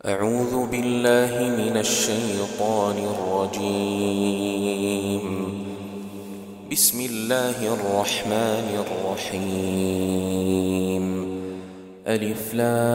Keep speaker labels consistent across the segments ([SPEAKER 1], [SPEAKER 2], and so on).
[SPEAKER 1] أعوذ بالله من الشيطان الرجيم. بسم الله الرحمن الرحيم. ألف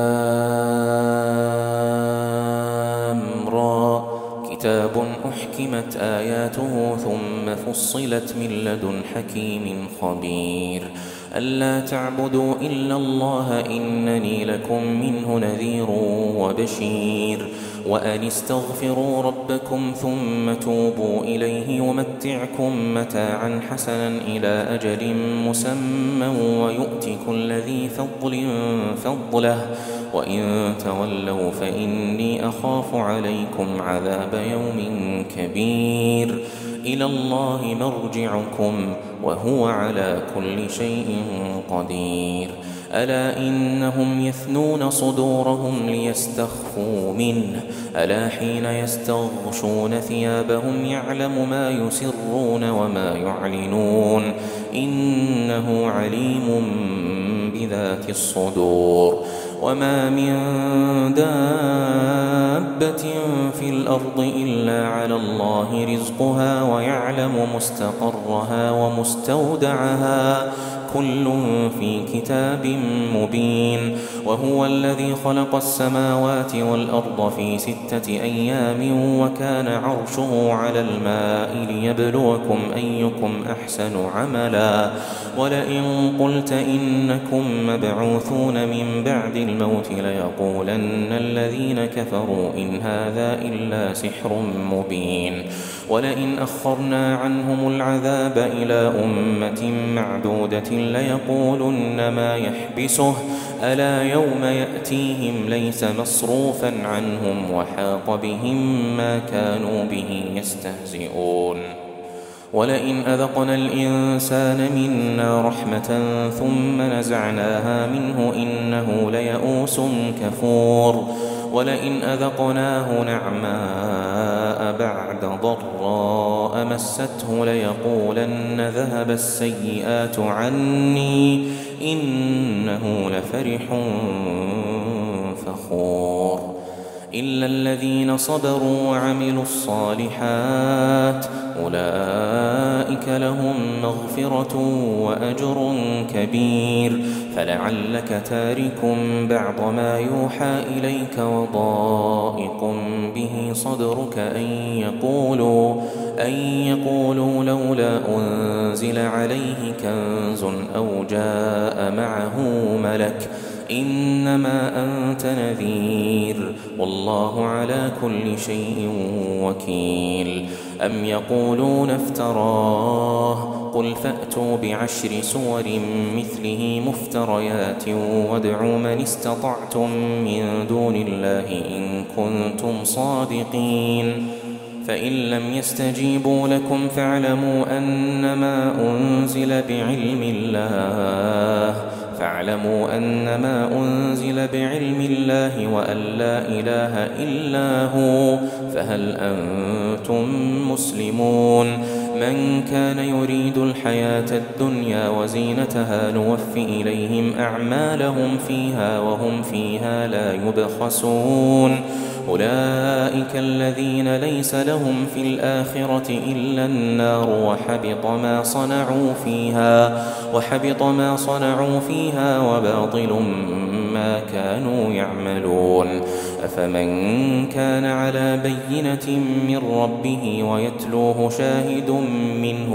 [SPEAKER 1] لام را. كتاب أحكمت آياته ثم فصلت من لدن حكيم خبير. ألا تعبدوا إلا الله إنني لكم منه نذير وبشير. وأن استغفروا ربكم ثم توبوا إليه يمتعكم متاعا حسنا إلى أجل مسمى ويؤت كل ذي فضل فضله وإن تولوا فإني أخاف عليكم عذاب يوم كبير. إلى الله مرجعكم وهو على كل شيء قدير. ألا إنهم يثنون صدورهم ليستخفوا منه. ألا حين يستغشون ثيابهم يعلم ما يسرون وما يعلنون إنه عليم بذات الصدور. وما من دابة في الأرض إلا على الله رزقها ويعلم مستقرها ومستودعها كل في كتاب مبين. وهو الذي خلق السماوات والأرض في 6 أيام وكان عرشه على الماء ليبلوكم أيكم أحسن عملا. ولئن قلت إنكم مبعوثون من بعد الموت ليقولن الذين كفروا إن هذا إلا سحر مبين. ولئن أخرنا عنهم العذاب إلى أمة معدودة ليقولن ما يحبسه. ألا يوم يأتيهم ليس مصروفا عنهم وحاق بهم ما كانوا به يستهزئون. ولئن أذقنا الإنسان منا رحمة ثم نزعناها منه إنه ليئوس كفور. ولئن أذقناه نعماء بعد ضراء مسته ليقولن ذهب السيئات عني إنه لفرح فخور. إلا الذين صبروا وعملوا الصالحات أولئك لهم مغفرة وأجر كبير. فلعلك تارك بعض ما يوحى إليك وضائق به صدرك أن يقولوا لولا أنزل عليه كنز أو جاء معه ملك إنما أنت نذير والله على كل شيء وكيل. أم يقولون افتراه قل فأتوا ب10 سور مثله مفتريات وادعوا من استطعتم من دون الله إن كنتم صادقين. فإن لم يستجيبوا لكم فاعلموا أنما أنزل بعلم الله وأن لا إله إلا هو فهل أنتم مسلمون. من كان يريد الحياة الدنيا وزينتها نوف إليهم أعمالهم فيها وهم فيها لا يبخسون. أولئك الذين ليس لهم في الآخرة إلا النار وحبط ما صنعوا فيها وباطل ما كانوا يعملون. أفمن كان على بينة من ربه ويتلوه شاهد منه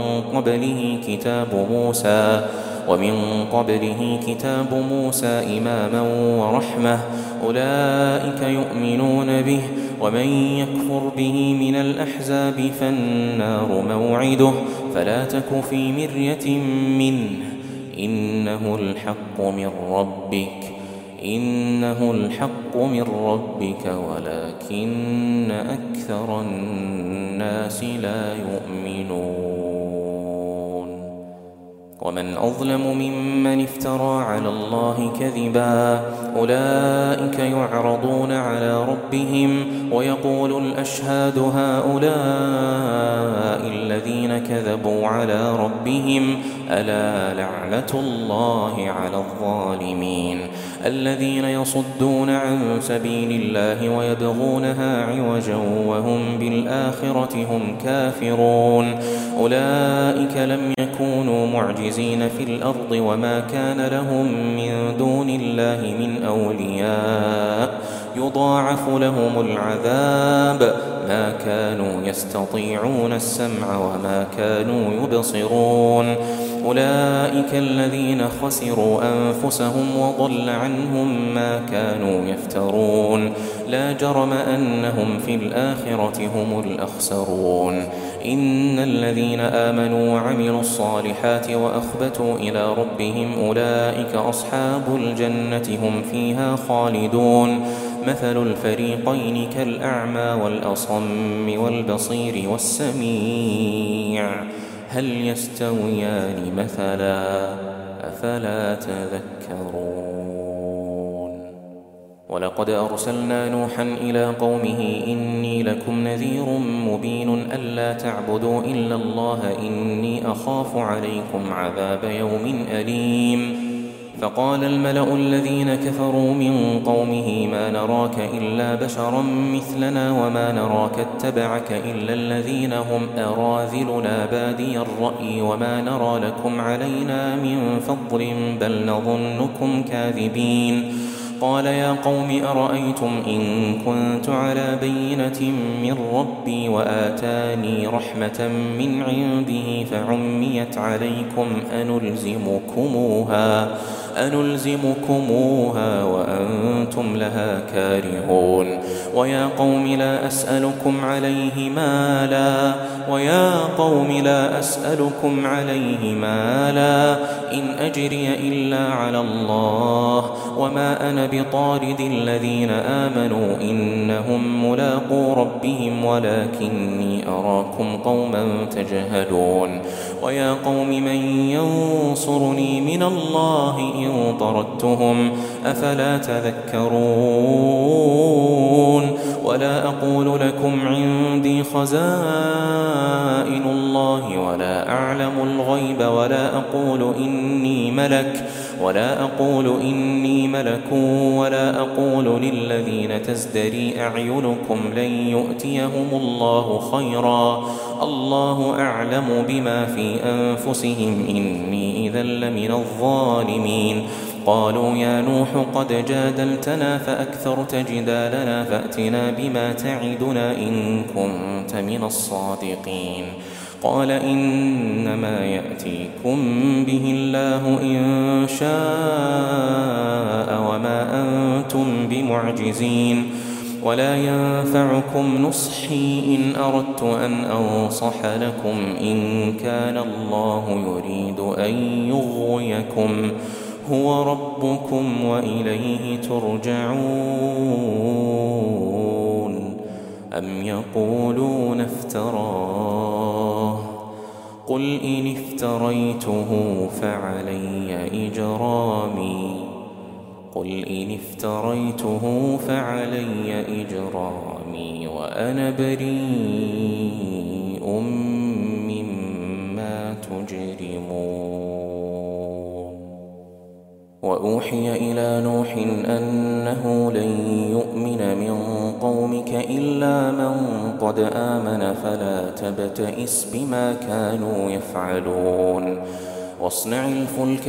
[SPEAKER 1] ومن قبله كتاب موسى إماما ورحمة أولئك يؤمنون به. ومن يكفر به من الأحزاب فالنار موعده فلا تك في مرية منه إنه الحق من ربك ولكن أكثر الناس لا يؤمنون. ومن أظلم ممن افترى على الله كذبا أولئك يعرضون على ربهم ويقول الأشهاد هؤلاء الذين كذبوا على ربهم ألا لعنة الله على الظالمين. الذين يصدون عن سبيل الله ويبغونها عوجا وهم بالآخرة هم كافرون أولئك لم يكونوا معجزين في الأرض وما كان لهم من دون الله من أولياء يضاعف لهم العذاب ما كانوا يستطيعون السمع وما كانوا يبصرون أولئك الذين خسروا أنفسهم وضل عنهم ما كانوا يفترون لا جرم أنهم في الآخرة هم الأخسرون إن الذين آمنوا وعملوا الصالحات وأخبتوا إلى ربهم أولئك أصحاب الجنة هم فيها خالدون مثل الفريقين كالأعمى والأصم والبصير والسميع هل يستويان مثلا أفلا تذكرون ولقد أرسلنا نوحا إلى قومه إني لكم نذير مبين ألا تعبدوا إلا الله إني أخاف عليكم عذاب يوم أليم فقال الملأ الذين كفروا من قومه ما نراك إلا بشرا مثلنا وما نراك اتبعك إلا الذين هم أراذلنا بادي الرأي وما نرى لكم علينا من فضل بل نظنكم كاذبين قال يا قوم أرأيتم إن كنت على بينة من ربي وآتاني رحمة من عنده فعميت عليكم أنلزمكموها وأنتم لها كارهون ويا قوم لا أسألكم عليه مالا إن أجري إلا على الله وما أنا بطارد الذين آمنوا إنهم ملاقو ربهم ولكني أراكم قوما تجهلون ويا قوم من ينصرني من الله إن طردتهم أفلا تذكرون ولا أقول لكم عندي خزائن الله ولا أعلم الغيب ولا أقول إني ملك ولا أقول للذين تزدري أعينكم لن يؤتيهم الله خيرا الله أعلم بما في أنفسهم إني إذا لمن الظالمين قالوا يا نوح قد جادلتنا فأكثرت جدالنا فأتنا بما تعدنا إن كنت من الصادقين قال إنما يأتيكم به الله إن شاء وما أنتم بمعجزين ولا ينفعكم نصحي إن أردت أن أنصح لكم إن كان الله يريد أن يغويكم هو ربكم وإليه ترجعون أم يقولون افتراه قل إن افتريته فعلي إجرامي وأنا بريء مما تجرمون وأوحي إلى نوح أنه لن يؤمن من قومك إلا من قد آمن فلا تبتئس بما كانوا يفعلون واصنع الفلك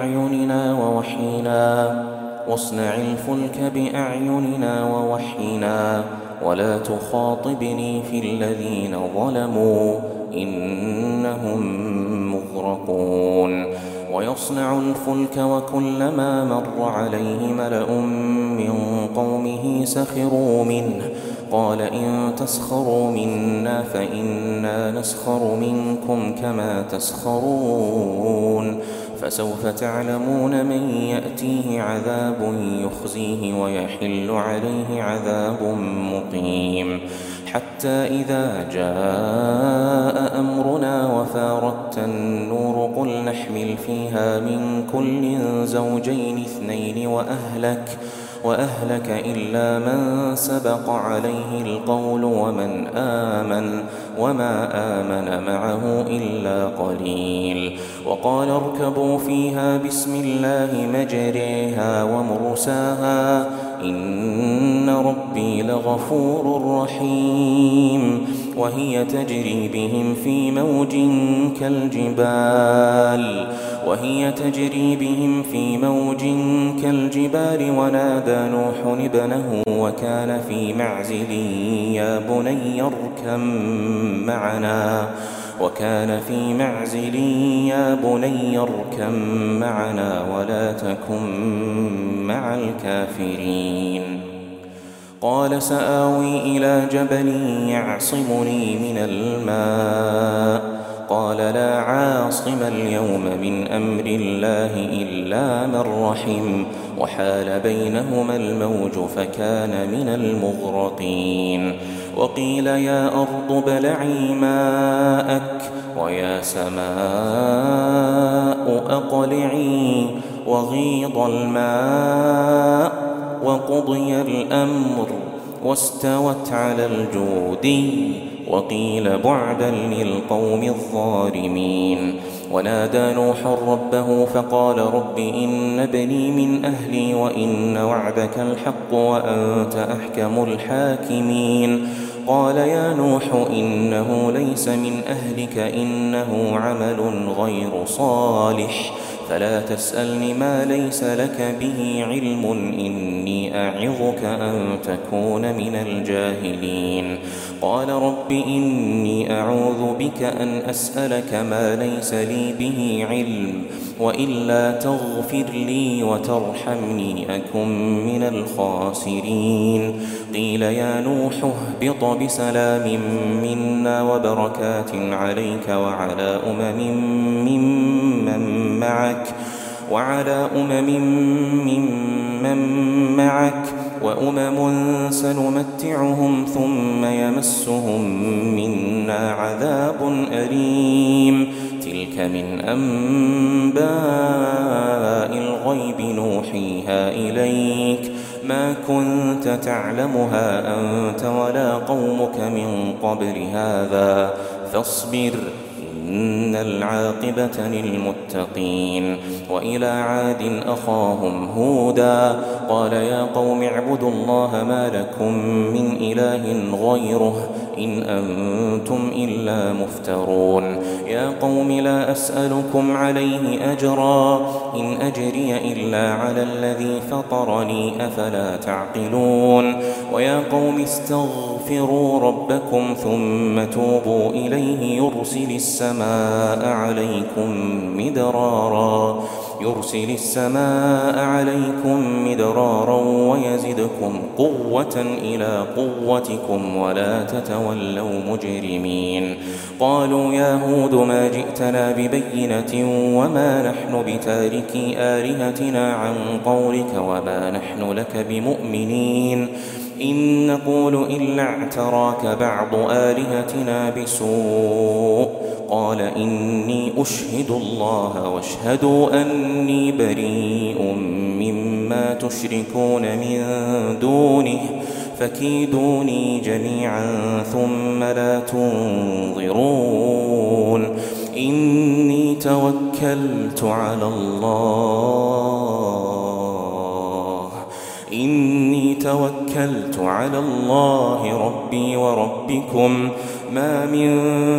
[SPEAKER 1] بأعيننا ووحينا ولا تخاطبني في الذين ظلموا إنهم مغرقون ويصنع الفلك وكلما مر عليه ملأ من قومه سخروا منه قال إن تسخروا منا فإنا نسخر منكم كما تسخرون فسوف تعلمون من يأتيه عذاب يخزيه ويحل عليه عذاب مقيم حتى إذا جاء أمرنا وفارت النور قل نحمل فيها من كل زوجين اثنين وأهلك إلا من سبق عليه القول وما آمن معه إلا قليل. وقال اركبوا فيها بسم الله مجريها ومرساها إن ربي لغفور رحيم. وهي تجري بهم في موج كالجبال ونادى نوح ابنه وكان في معزل يا بني اركب معنا ولا تكن مع الكافرين. قال سآوي إلى جبل يعصمني من الماء قال لا عاصم اليوم من أمر الله إلا من رحم وحال بينهما الموج فكان من المغرقين. وقيل يا أرض ابلعي ماءك ويا سماء أقلعي وغيض الماء وقضي الأمر واستوت على الجودي وقيل بعدا للقوم الظالمين. ونادى نوح ربه فقال رب إن ابني من أهلي وإن وعدك الحق وأنت أحكم الحاكمين. قال يا نوح إنه ليس من أهلك إنه عمل غير صالح فلا تسألني ما ليس لك به علم إني أعظك أن تكون من الجاهلين. قال رب إني أعوذ بك أن أسألك ما ليس لي به علم وإلا تغفر لي وترحمني أكن من الخاسرين. قيل يا نوح اهبط بسلام منا وبركات عليك وعلى ممن معك وأمم سنمتعهم ثم يمسهم منا عذاب أليم. تلك من أنباء الغيب نوحيها إليك ما كنت تعلمها أنت ولا قومك من قبل هذا فاصبر إن العاقبة للمتقين. وإلى عاد أخاهم هودا قال يا قوم اعبدوا الله ما لكم من إله غيره إن أنتم إلا مفترون. يا قوم لا أسألكم عليه أجرا إن أجري إلا على الذي فطرني أفلا تعقلون. ويا قوم استغفروا ربكم ثم توبوا إليه يرسل السماء عليكم مدرارا ويزدكم قوة إلى قوتكم ولا تتولوا مجرمين. قالوا يا هود ما جئتنا ببينة وما نحن بتاركي آلهتنا عن قولك وما نحن لك بمؤمنين إن نقول إلا اعتراك بعض آلهتنا بسوء. قال إني أشهد الله واشهدوا أني بريء مما تشركون من دونه فكيدوني جميعا ثم لا تنظرون. إني توكلت على الله ربي وربكم ما من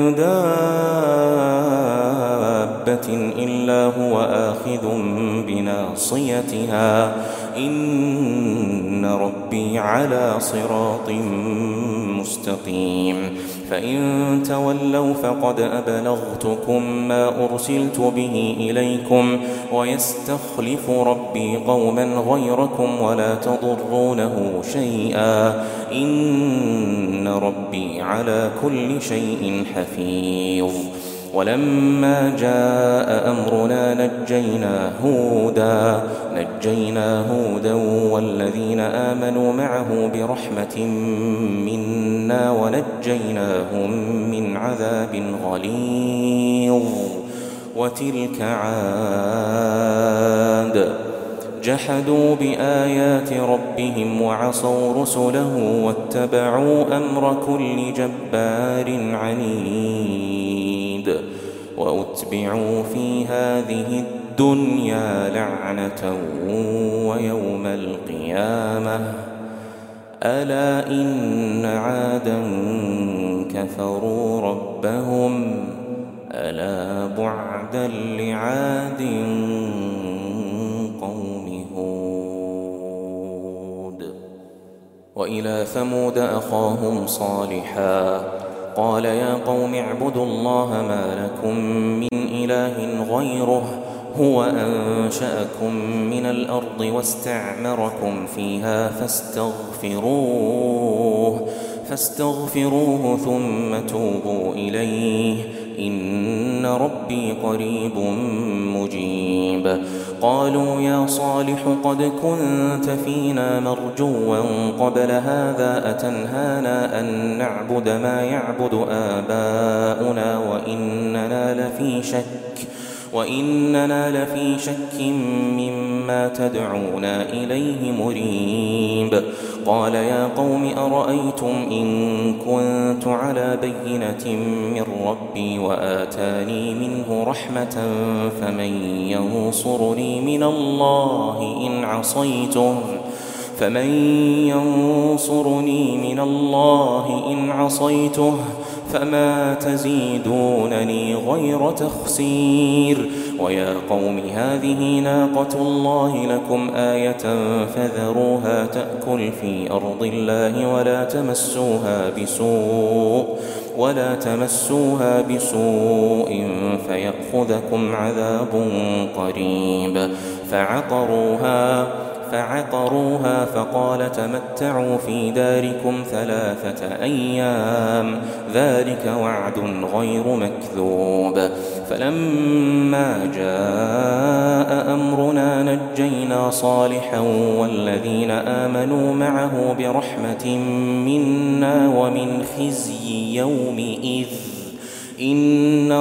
[SPEAKER 1] دابة إلا هو آخذ بناصيتها إن ربي على صراط مستقيم. فإن تولوا فقد أبلغتكم ما أرسلت به إليكم ويستخلف ربي قوما غيركم ولا تضرونه شيئا إن ربي على كل شيء حفيظ. ولما جاء أمرنا نجينا هودا والذين آمنوا معه برحمة منا ونجيناهم من عذاب غليظ. وتلك عاد جحدوا بآيات ربهم وعصوا رسله واتبعوا أمر كل جبار عنيد وأتبعوا في هذه الدنيا لعنة ويوم القيامة ألا إن عادا كفروا ربهم ألا بعدا لعاد قوم هود. وإلى ثمود أخاهم صالحا قال يا قوم اعبدوا الله ما لكم من إله غيره هو أنشأكم من الأرض واستعمركم فيها فاستغفروه ثم توبوا إليه إن ربي قريب مجيب. قالوا يا صالح قد كنت فينا مرجوا قبل هذا أتنهانا أن نعبد ما يعبد آباؤنا وإننا لفي شك مما تدعونا إليه مريب. قال يا قوم أرأيتم إن كنت على بينة من ربي وآتاني منه رحمة فمن ينصرني من الله إن عصيته فما تزيدونني غير تخسير. ويا قوم هذه ناقة الله لكم آية فذروها تأكل في أرض الله ولا تمسوها بسوء فيأخذكم عذاب قريب. فعقروها فقال تمتعوا في داركم 3 أيام ذلك وعد غير مكذوب. فلما جاء أمرنا نجينا صالحا والذين آمنوا معه برحمة منا ومن خزي يومئذ إن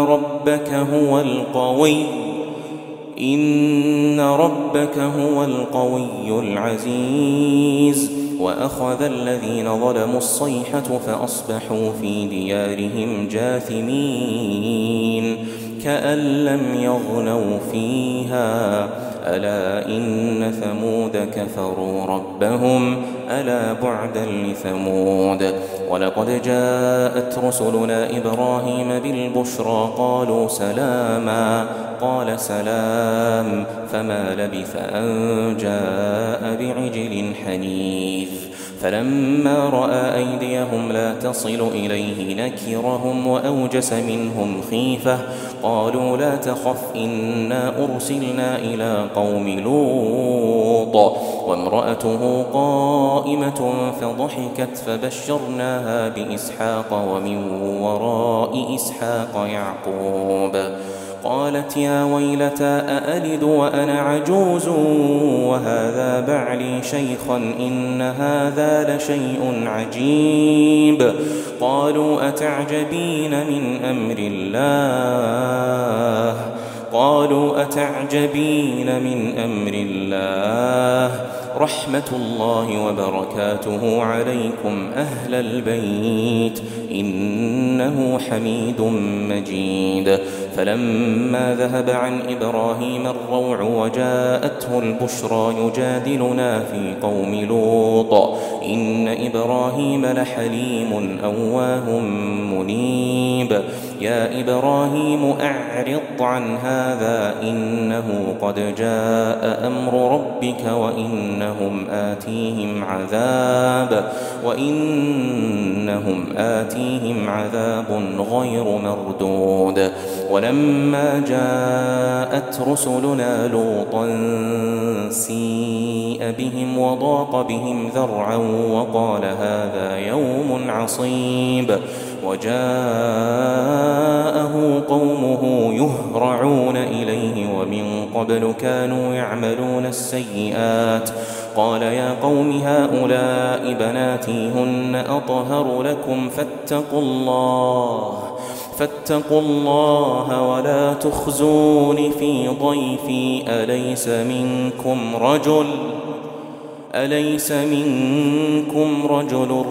[SPEAKER 1] ربك هو القوي العزيز. وأخذ الذين ظلموا الصيحة فأصبحوا في ديارهم جاثمين كأن لم يغنوا فيها ألا إن ثمود كفروا ربهم ألا بعدا لثمود. ولقد جاءت رسلنا إبراهيم بالبشرى قالوا سلاما قال سلام فما لبث أن جاء بعجل حنيذ. فلما رأى أيديهم لا تصل إليه نكرهم وأوجس منهم خيفة قالوا لا تخف إنا أرسلنا إلى قوم لوط وامرأته قائمة فضحكت فبشرناها بإسحاق ومن وراء إسحاق يعقوب. قالت يا ويلتى أألد وأنا عجوز وهذا بعلي شيخا إن هذا لشيء عجيب. قالوا أتعجبين من أمر الله رحمة الله وبركاته عليكم أهل البيت إنه حميد مجيد. فلما ذهب عن إبراهيم الروع وجاءته البشرى يجادلنا في قوم لوط إن إبراهيم لحليم أواه منيب. يا إبراهيم أعرض عن هذا إنه قد جاء أمر ربك وإنهم آتيهم عذاب غير مردود. ولما جاءت رسلنا لوطا سيء بهم وضاق بهم ذرعا وقال هذا يوم عصيب. وجاءه قومه يهرعون إليه ومن قبل كانوا يعملون السيئات. قال يا قوم هؤلاء بناتي هن أطهر لكم فاتقوا الله ولا تخزون في ضيفي أليس منكم رجل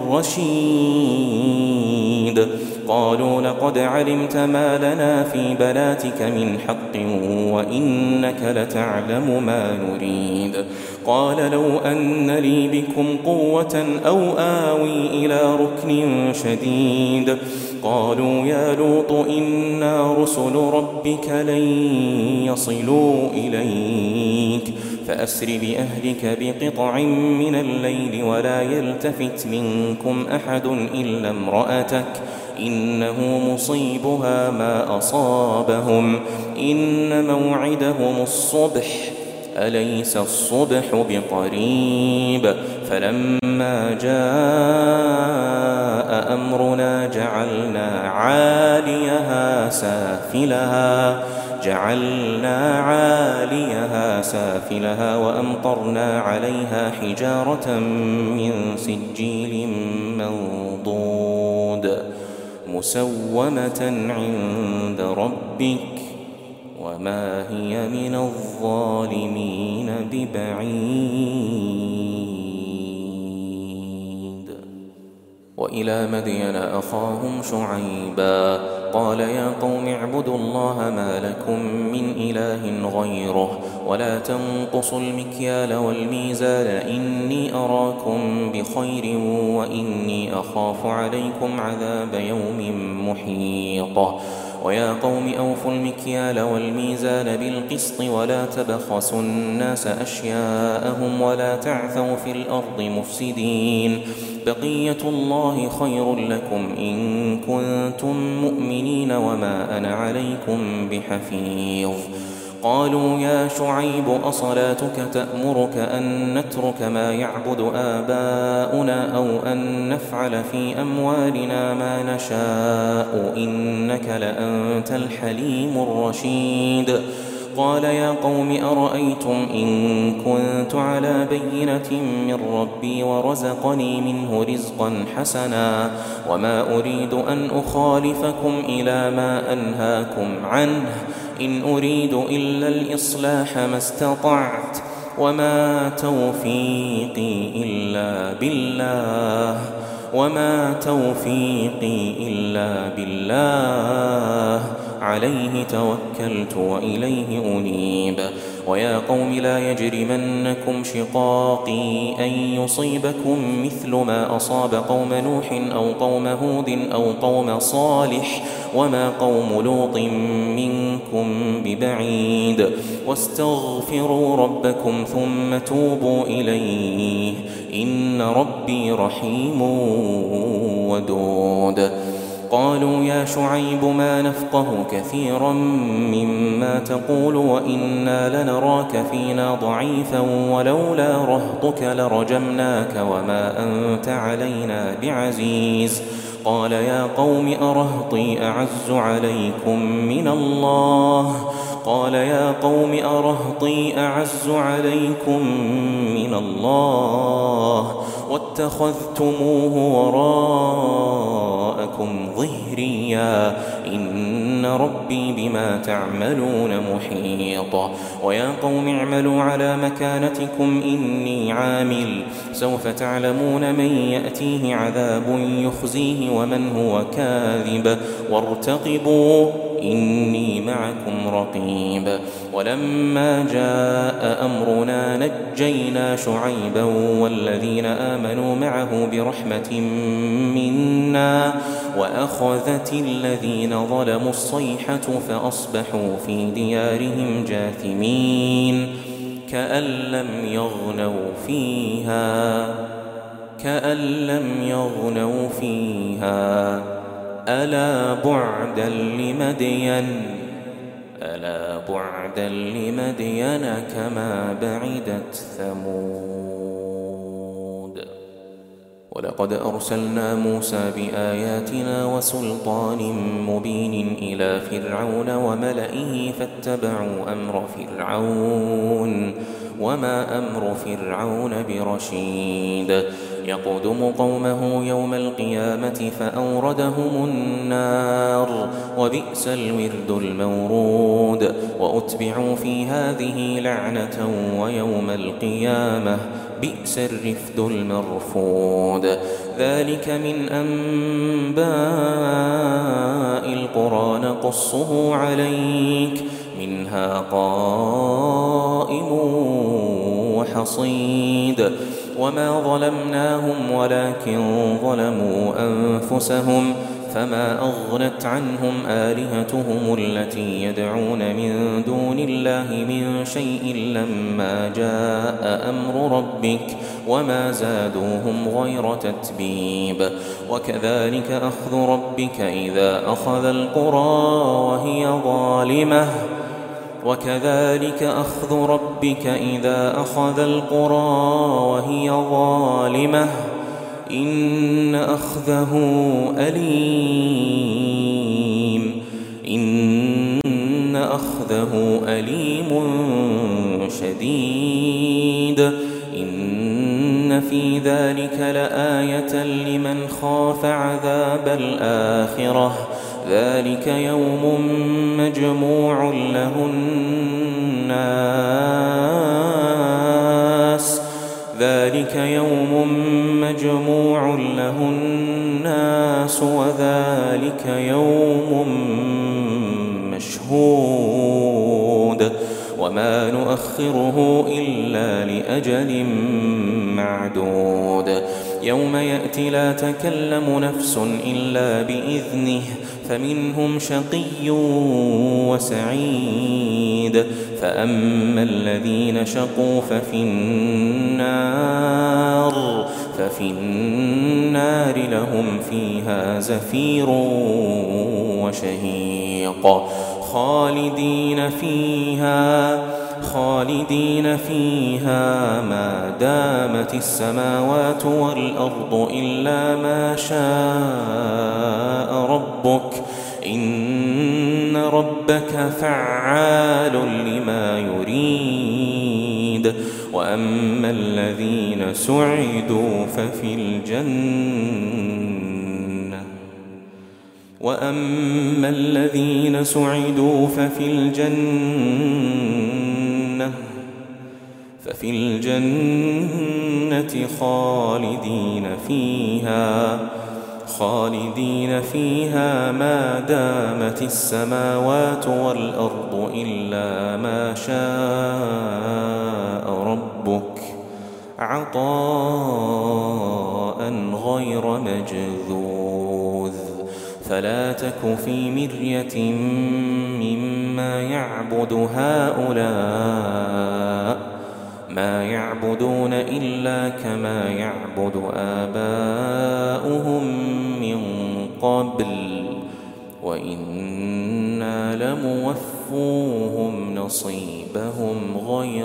[SPEAKER 1] رشيد قالوا لقد علمت ما لنا في بناتك من حق وإنك لتعلم ما نريد قال لو أن لي بكم قوة أو آوي إلى ركن شديد قالوا يا لوط إنا رسل ربك لن يصلوا إليك فأسر بأهلك بقطع من الليل ولا يلتفت منكم أحد إلا امرأتك إنه مصيبها ما أصابهم إن موعدهم الصبح أليس الصبح بقريب فلما جاء أمرنا جعلنا عاليها سافلها وأمطرنا عليها حجارة من سجيل منضود مسومة عند ربك وما هي من الظالمين ببعيد وإلى مدين أخاهم شعيبا قال يا قوم اعبدوا الله ما لكم من إله غيره ولا تنقصوا المكيال والميزان إني أراكم بخير وإني أخاف عليكم عذاب يوم محيط ويا قوم أوفوا المكيال والميزان بالقسط ولا تبخسوا الناس أشياءهم ولا تعثوا في الأرض مفسدين بقية الله خير لكم إن كنتم مؤمنين وما أنا عليكم بحفيظ قالوا يا شعيب أصلاتك تأمرك أن نترك ما يعبد آباؤنا أو أن نفعل في أموالنا ما نشاء إنك لأنت الحليم الرشيد قال يا قوم أرأيتم إن كنت على بينة من ربي ورزقني منه رزقا حسنا وما أريد أن أخالفكم إلى ما أنهاكم عنه إن أريد إلا الإصلاح ما استطعت وما توفيقي إلا بالله عليه توكلت وإليه أنيب ويا قوم لا يجرمنكم شقاقي أن يصيبكم مثل ما أصاب قوم نوح أو قوم هود أو قوم صالح وما قوم لوط منكم ببعيد واستغفروا ربكم ثم توبوا إليه إن ربي رحيم ودود قالوا يا شعيب ما نفقه كثيرا مما تقول وإنا لنراك فينا ضعيفا ولولا رهطك لرجمناك وما أنت علينا بعزيز قال يا قوم أرهطي أعز عليكم من الله واتخذتموه وراءكم ظهريا إن ربي بما تعملون محيط ويا قوم اعملوا على مكانتكم إني عامل سوف تعلمون من يأتيه عذاب يخزيه ومن هو كاذب وارتقبوا إني معكم رقيب ولما جاء أمرنا نجينا شعيبا والذين آمنوا معه برحمة منا وأخذت الذين ظلموا الصيحة فأصبحوا في ديارهم جاثمين كأن لم يغنوا فيها ألا بعدا لمدين كما بعدت ثمود ولقد أرسلنا موسى بآياتنا وسلطان مبين إلى فرعون وملئه فاتبعوا أمر فرعون وما أمر فرعون برشيد يقدم قومه يوم القيامة فأوردهم النار وبئس الورد المورود وأتبعوا في هذه لعنة ويوم القيامة بئس الرفد المرفود. ذلك من أنباء القرى نقصه عليك منها قائم وحصيد. وما ظلمناهم ولكن ظلموا أنفسهم فما أغنت عنهم آلهتهم التي يدعون من دون الله من شيء لما جاء أمر ربك وما زادوهم غير تتبيب. وكذلك أخذ ربك إذا أخذ القرى وهي ظالمة إن أخذه أليم شديد. إن في ذلك لآية لمن خاف عذاب الآخرة. ذلك يوم مجموع له الناس وذلك يوم مشهود وما نؤخره إلا لأجل معدود. يوم يأتي لا تكلم نفس إلا بإذنه فمنهم شقي وسعيد. فأما الذين شقوا ففي النار لهم فيها زفير وشهيق خالدين فيها ما دامت السماوات والأرض إلا ما شاء ربك إن ربك فعال لما يريد. وأما الذين سعدوا ففي الجنة خالدين فيها ما دامت السماوات والأرض إلا ما شاء ربك عطاء غير مجذوذ. فلا تك في مرية مما يعبد هؤلاء ما يعبدون إلا كما يعبد آباؤهم من قبل وإنا لموفوهم نصيبهم غير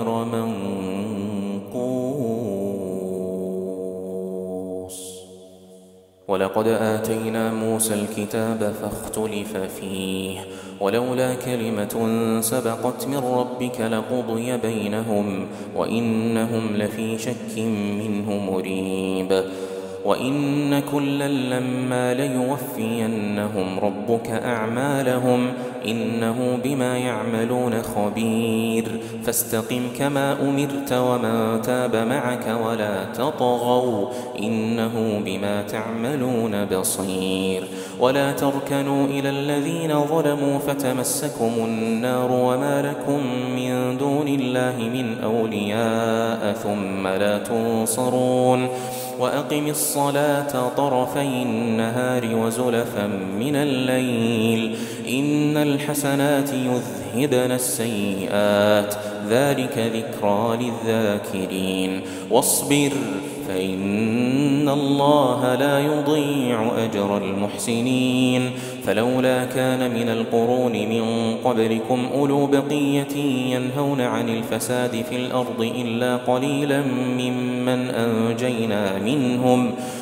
[SPEAKER 1] منقوص. ولقد آتينا موسى الكتاب فاختلف فيه ولولا كلمة سبقت من ربك لقضي بينهم وإنهم لفي شك منه مريب. وإن كلا لما ليوفينهم ربك أعمالهم إنه بما يعملون خبير. فاستقم كما أمرت ومن تاب معك ولا تطغوا إنه بما تعملون بصير. ولا تركنوا إلى الذين ظلموا فتمسكم النار وما لكم من دون الله من أولياء ثم لا تنصرون. وأقم الصلاة طرفي النهار وزلفا من الليل إن الحسنات يذهبن السيئات ذلك ذكرى للذاكرين. واصبر فإن الله لا يضيع أجر المحسنين. فلولا كان من القرون من قبلكم أولو بقية ينهون عن الفساد في الأرض إلا قليلا ممن أنجينا منهم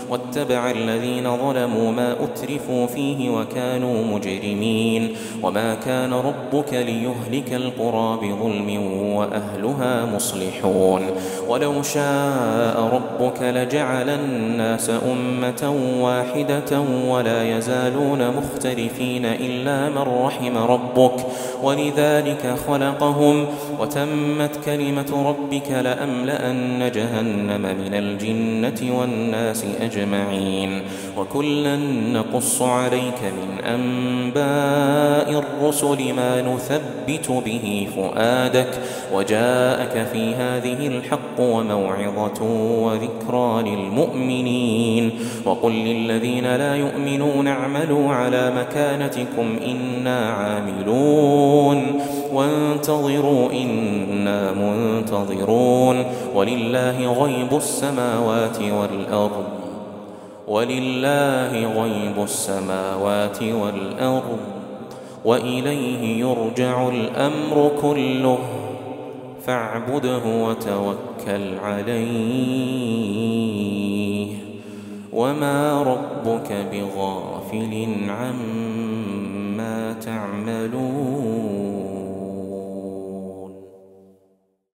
[SPEAKER 1] واتبع الذين ظلموا ما أترفوا فيه وكانوا مجرمين وما كان ربك ليهلك القرى بظلم وأهلها مصلحون ولو شاء ربك لجعل الناس أمة واحدة ولا يزالون مختلفين إلا من رحم ربك ولذلك خلقهم وتمت كلمة ربك لأملأن جهنم من الجنة والناس أجمعين وكلا نقص عليك من أنباء الرسل ما نثبت به فؤادك وجاءك في هذه الحق وموعظة وذكرى للمؤمنين وقل للذين لا يؤمنون اعملوا على مكانتكم إنا عاملون وانتظروا إنا منتظرون ولله غيب السماوات والأرض وإليه يرجع الأمر كله فاعبده وتوكل عليه وما ربك بغافل عما تعملون